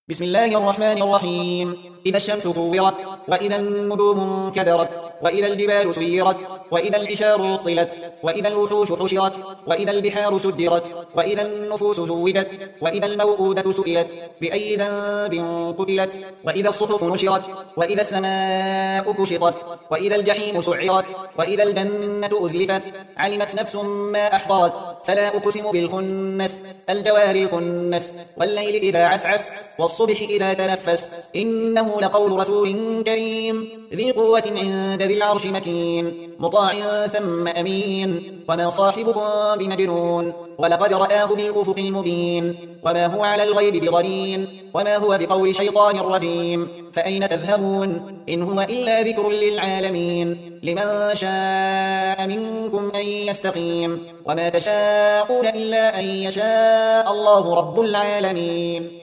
بسم الله الرحمن الرحيم. إذا الشمس كورت، وإذا النجوم انكدرت، وإذا الجبال سيرت، وإذا العشار عطلت، وإذا الوحوش حشرت، وإذا البحار سجرت، وإذا النفوس زوجت، وإذا الموءودة سئلت بأي ذنب قتلت، وإذا الصحف نشرت، وإذا السماء كشطت، وإذا الجحيم سعرت، وإذا الجنة أزلفت، علمت نفس ما أحضرت. فلا أقسم بالخنس، الجوار الكنس، والليل إذا عسعس، والصبح إذا تنفس، إنه لقول رسول كريم ذي قوة عند ذي العرش مكين، مطاع ثم أمين. وما صاحبكم بمجنون، ولقد رآه بالأفق المبين، وما هو على الغيب بضنين، وما هو بقول شيطان رجيم. فأين تذهبون؟ إن هو إلا ذكر للعالمين، لمن شاء منكم أن يستقيم، وما تشاءون إلا أن يشاء الله رب العالمين.